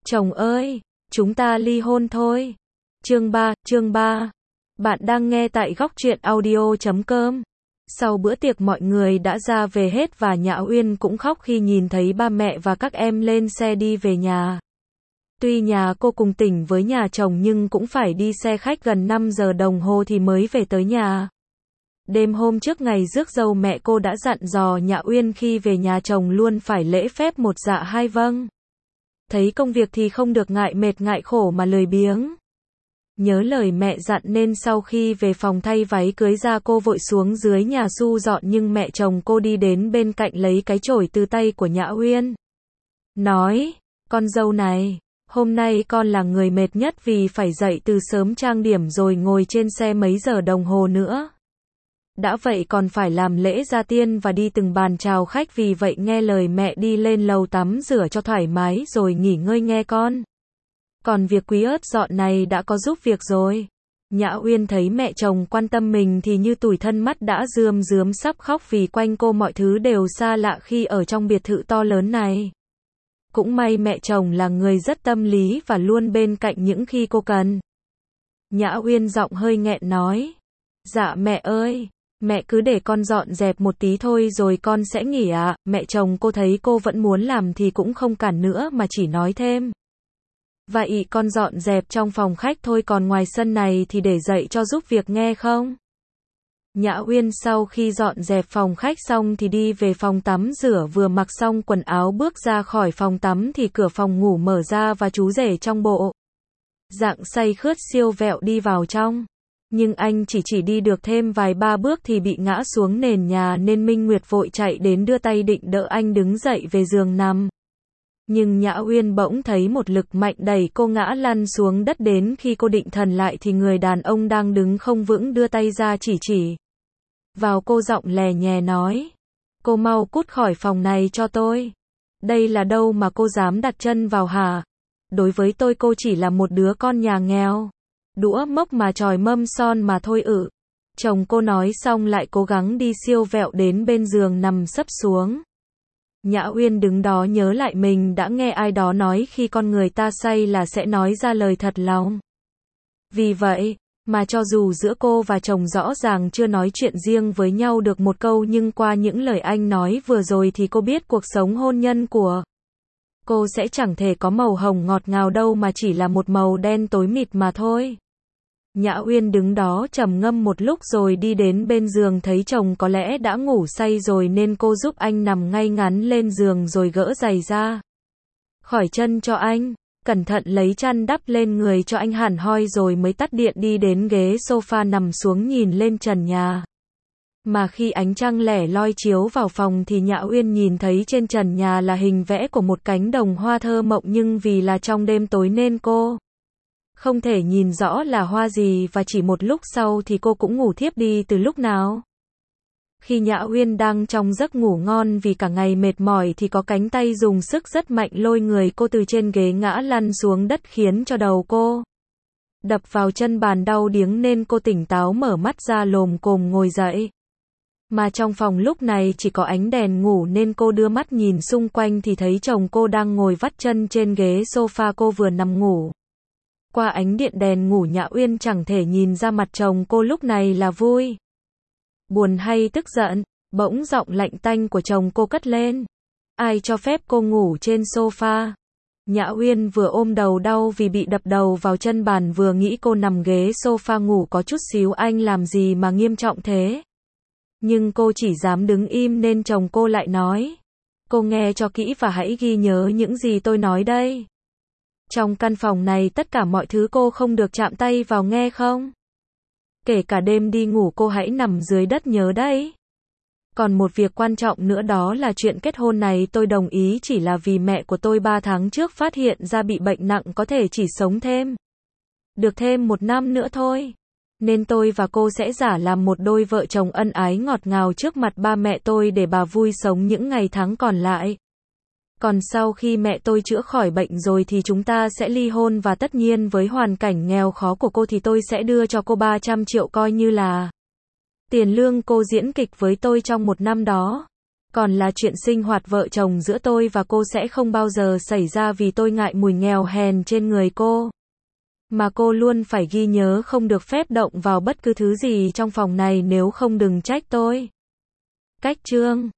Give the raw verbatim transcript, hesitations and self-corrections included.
Chồng ơi, chúng ta ly hôn thôi. Chương ba, chương ba. Bạn đang nghe tại góc truyện audio chấm com. Sau bữa tiệc mọi người đã ra về hết và Nhã Uyên cũng khóc khi nhìn thấy ba mẹ và các em lên xe đi về nhà. Tuy nhà cô cùng tỉnh với nhà chồng nhưng cũng phải đi xe khách gần năm giờ đồng hồ thì mới về tới nhà. Đêm hôm trước ngày rước dâu mẹ cô đã dặn dò Nhã Uyên khi về nhà chồng luôn phải lễ phép một dạ hai vâng. Thấy công việc thì không được ngại mệt ngại khổ mà lười biếng. Nhớ lời mẹ dặn nên sau khi về phòng thay váy cưới ra cô vội xuống dưới nhà su dọn nhưng mẹ chồng cô đi đến bên cạnh lấy cái chổi từ tay của Nhã Uyên. Nói, con dâu này, hôm nay con là người mệt nhất vì phải dậy từ sớm trang điểm rồi ngồi trên xe mấy giờ đồng hồ nữa. Đã vậy còn phải làm lễ gia tiên và đi từng bàn chào khách, vì vậy nghe lời mẹ đi lên lầu tắm rửa cho thoải mái rồi nghỉ ngơi nghe con. Còn việc quý ớt dọn này đã có giúp việc rồi. Nhã Uyên thấy mẹ chồng quan tâm mình thì như tủi thân, mắt đã rơm rớm sắp khóc vì quanh cô mọi thứ đều xa lạ khi ở trong biệt thự to lớn này. Cũng may mẹ chồng là người rất tâm lý và luôn bên cạnh những khi cô cần. Nhã Uyên giọng hơi nghẹn nói. Dạ mẹ ơi. Mẹ cứ để con dọn dẹp một tí thôi rồi con sẽ nghỉ ạ. À. Mẹ chồng cô thấy cô vẫn muốn làm thì cũng không cản nữa mà chỉ nói thêm. Vậy con dọn dẹp trong phòng khách thôi, còn ngoài sân này thì để dậy cho giúp việc nghe không? Nhã Uyên sau khi dọn dẹp phòng khách xong thì đi về phòng tắm rửa, vừa mặc xong quần áo bước ra khỏi phòng tắm thì cửa phòng ngủ mở ra và chú rể trong bộ dạng say khướt siêu vẹo đi vào trong. Nhưng anh chỉ chỉ đi được thêm vài ba bước thì bị ngã xuống nền nhà nên Minh Nguyệt vội chạy đến đưa tay định đỡ anh đứng dậy về giường nằm. Nhưng Nhã Uyên bỗng thấy một lực mạnh đẩy cô ngã lăn xuống đất, đến khi cô định thần lại thì người đàn ông đang đứng không vững đưa tay ra chỉ chỉ vào cô, giọng lè nhè nói. Cô mau cút khỏi phòng này cho tôi. Đây là đâu mà cô dám đặt chân vào hả? Đối với tôi cô chỉ là một đứa con nhà nghèo. Đũa mốc mà chòi mâm son mà thôi ự. Chồng cô nói xong lại cố gắng đi siêu vẹo đến bên giường nằm sấp xuống. Nhã Uyên đứng đó nhớ lại mình đã nghe ai đó nói khi con người ta say là sẽ nói ra lời thật lòng. Vì vậy, mà cho dù giữa cô và chồng rõ ràng chưa nói chuyện riêng với nhau được một câu, nhưng qua những lời anh nói vừa rồi thì cô biết cuộc sống hôn nhân của cô sẽ chẳng thể có màu hồng ngọt ngào đâu mà chỉ là một màu đen tối mịt mà thôi. Nhã Uyên đứng đó trầm ngâm một lúc rồi đi đến bên giường, thấy chồng có lẽ đã ngủ say rồi nên cô giúp anh nằm ngay ngắn lên giường rồi gỡ giày ra khỏi chân cho anh, cẩn thận lấy chăn đắp lên người cho anh hẳn hoi rồi mới tắt điện đi đến ghế sofa nằm xuống nhìn lên trần nhà. Mà khi ánh trăng lẻ loi chiếu vào phòng thì Nhã Uyên nhìn thấy trên trần nhà là hình vẽ của một cánh đồng hoa thơ mộng, nhưng vì là trong đêm tối nên cô không thể nhìn rõ là hoa gì, và chỉ một lúc sau thì cô cũng ngủ thiếp đi từ lúc nào. Khi Nhã Uyên đang trong giấc ngủ ngon vì cả ngày mệt mỏi thì có cánh tay dùng sức rất mạnh lôi người cô từ trên ghế ngã lăn xuống đất, khiến cho đầu cô đập vào chân bàn đau điếng nên cô tỉnh táo mở mắt ra lồm cồm ngồi dậy. Mà trong phòng lúc này chỉ có ánh đèn ngủ nên cô đưa mắt nhìn xung quanh thì thấy chồng cô đang ngồi vắt chân trên ghế sofa cô vừa nằm ngủ. Qua ánh điện đèn ngủ Nhã Uyên chẳng thể nhìn ra mặt chồng cô lúc này là vui, buồn hay tức giận. Bỗng giọng lạnh tanh của chồng cô cất lên. Ai cho phép cô ngủ trên sofa? Nhã Uyên vừa ôm đầu đau vì bị đập đầu vào chân bàn vừa nghĩ cô nằm ghế sofa ngủ có chút xíu anh làm gì mà nghiêm trọng thế. Nhưng cô chỉ dám đứng im nên chồng cô lại nói. Cô nghe cho kỹ và hãy ghi nhớ những gì tôi nói đây. Trong căn phòng này tất cả mọi thứ cô không được chạm tay vào, nghe không? Kể cả đêm đi ngủ cô hãy nằm dưới đất nhớ đấy. Còn một việc quan trọng nữa đó là chuyện kết hôn này tôi đồng ý chỉ là vì mẹ của tôi ba tháng trước phát hiện ra bị bệnh nặng, có thể chỉ sống thêm được thêm một năm nữa thôi. Nên tôi và cô sẽ giả làm một đôi vợ chồng ân ái ngọt ngào trước mặt ba mẹ tôi để bà vui sống những ngày tháng còn lại. Còn sau khi mẹ tôi chữa khỏi bệnh rồi thì chúng ta sẽ ly hôn, và tất nhiên với hoàn cảnh nghèo khó của cô thì tôi sẽ đưa cho cô ba trăm triệu coi như là tiền lương cô diễn kịch với tôi trong một năm đó. Còn là chuyện sinh hoạt vợ chồng giữa tôi và cô sẽ không bao giờ xảy ra vì tôi ngại mùi nghèo hèn trên người cô. Mà cô luôn phải ghi nhớ không được phép động vào bất cứ thứ gì trong phòng này nếu không đừng trách tôi. Cách chương